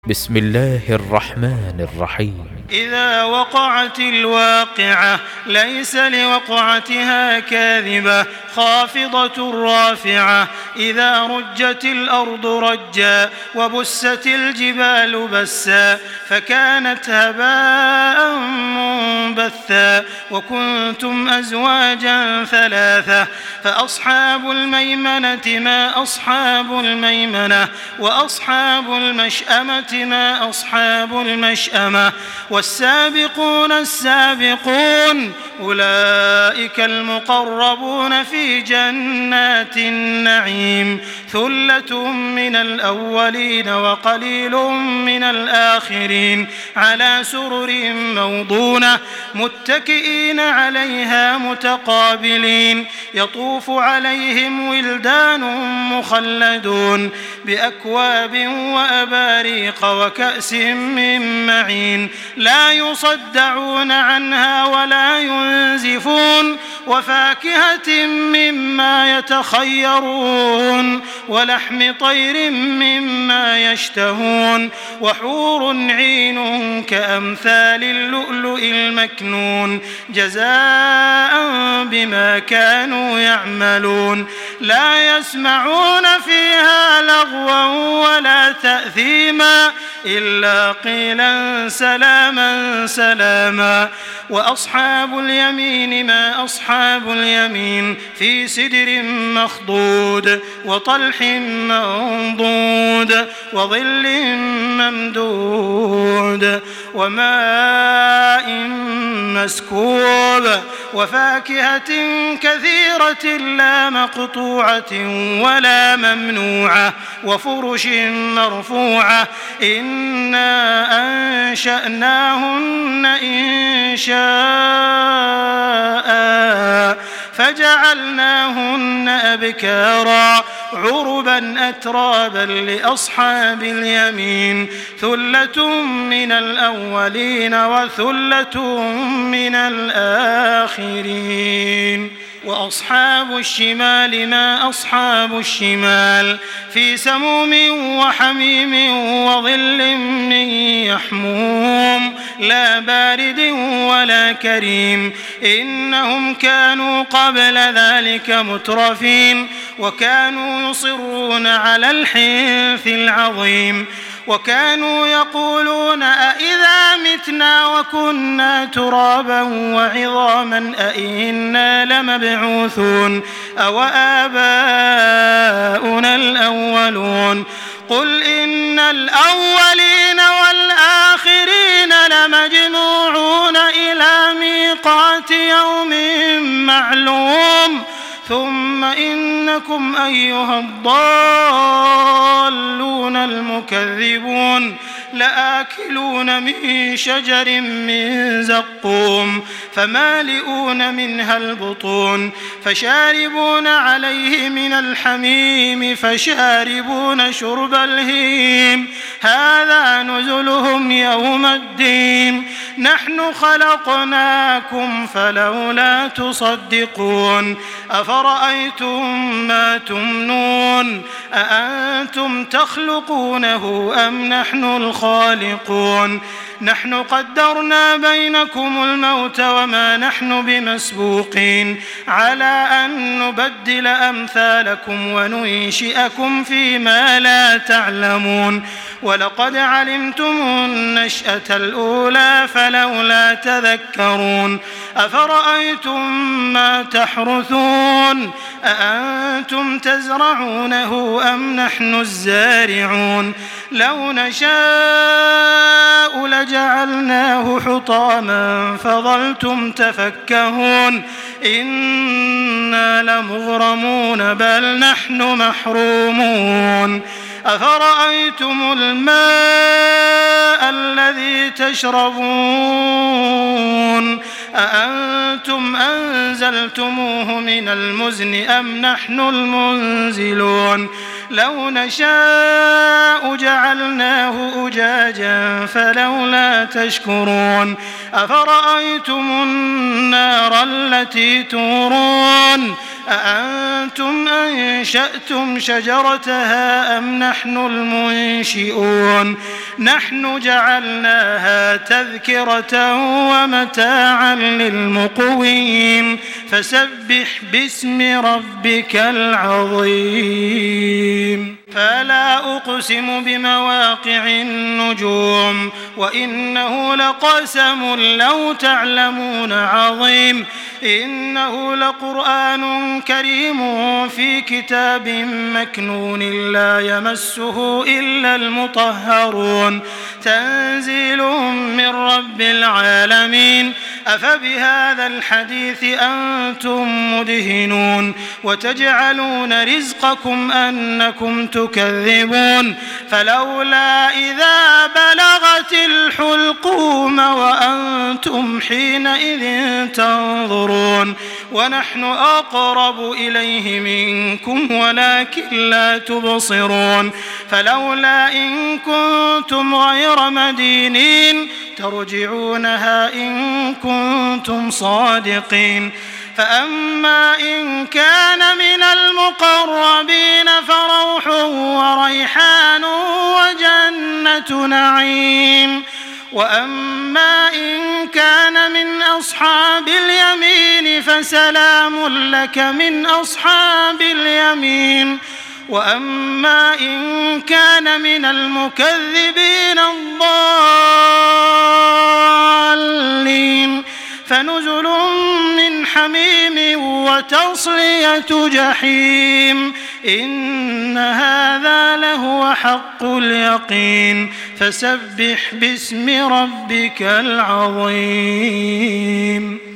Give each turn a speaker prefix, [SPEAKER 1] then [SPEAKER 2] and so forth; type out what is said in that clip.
[SPEAKER 1] بسم الله الرحمن الرحيم.
[SPEAKER 2] إذا وقعت الواقعة ليس لوقعتها كاذبة خافضة رافعة إذا رجت الأرض رجا وبست الجبال بسا فكانت هباء منبثا وكنتم أزواجا ثلاثة فأصحاب الميمنة ما أصحاب الميمنة وأصحاب المشأمة ما أصحاب المشأمة والسابقون السابقون أولئك المقربون في جنات النعيم ثلة من الأولين وقليل من الآخرين على سرر موضونة متكئين عليها متقابلين يطوف عليهم ولدان مخلدون بأكواب وأباريق وكأس من معين لا يصدعون عنها ولا ينزفون وفاكهة مما يتخيرون ولحم طير مما يشتهون وحور عين كأمثال اللؤلؤ المكنون جزاء بما كانوا يعملون لا يسمعون فيها لغوا ولا تأثيما إلا قيلا سلاما سلاما وأصحاب اليمين ما أصحاب اليمين في سدر مخضود وطلح منضود وظل ممدود وماء مسكوب وفاكهة كثيرة لا مقطوعة ولا ممنوعة وفرش مرفوعة إنا أنشأناهن إنشاء فجعلناهن أبكارا عربا أترابا لأصحاب اليمين ثلة من الأولين وثلة من الآخرين وأصحاب الشمال ما أصحاب الشمال في سموم وحميم وظل من يحموم لا بارد ولا كريم إنهم كانوا قبل ذلك مترفين وكانوا يصرون على الحنث العظيم وكانوا يقولون أئذا متنا وكنا ترابا وعظاما أئنا لمبعوثون أو آباؤنا الأولون قل إن الأولين والآخرين لمجموعون إلى ميقات يوم معلوم ثم إنكم أيها الضالون المكذبون لآكلون من شجر من زقوم فمالئون منها البطون فشاربون عليه من الحميم فشاربون شرب الهيم هذا نزلهم يوم الدين نحن خلقناكم فلولا تصدقون أفرأيتم ما تمنون أأنتم تخلقونه أم نحن الخالقون نحن قدرنا بينكم الموت وما نحن بمسبوقين على أن نبدل أمثالكم وننشئكم فيما لا تعلمون ولقد علمتم النشأة الأولى فلولا تذكرون أفرأيتم ما تحرثون أأنتم تزرعونه أم نحن الزارعون لو نشاء لجعلناه حطاما فظلتم تفكهون إنا لمغرمون بل نحن محرومون أفرأيتم الماء الذي تشربون أأنتم أنزلتموه من المزن أم نحن المنزلون لو نشاء جعلناه أجاجا فلولا تشكرون أفرأيتم النار التي تورون أأنتم أنشأتم شجرتها أم نحن المنشئون نحن جعلناها تذكرة ومتاعا للمقوين فسبح باسم ربك العظيم فلا أقسم بمواقع النجوم وإنه لقسم لو تعلمون عظيم إنه لقرآن كريم في كتاب مكنون لا يمسه إلا المطهرون تنزيل من رب العالمين أفبهذا الحديث أنتم مدهنون وتجعلون رزقكم أنكم تكذبون فلولا إذا بلغت الحلقوم وأنتم حينئذ تنظرون ونحن أقرب إليه منكم ولكن لا تبصرون فلولا إن كنتم غير مدينين ترجعونها إن كنتم صادقين فأما إن كان من المقربين فروح وريحان وجنة نعيم وأما إن كان من أصحاب اليمين فسلام لك من أصحاب اليمين وأما إن كان من المكذبين الضالين فنزل من حميم وتصلية جحيم إن هذا لهو حق اليقين فسبح باسم ربك العظيم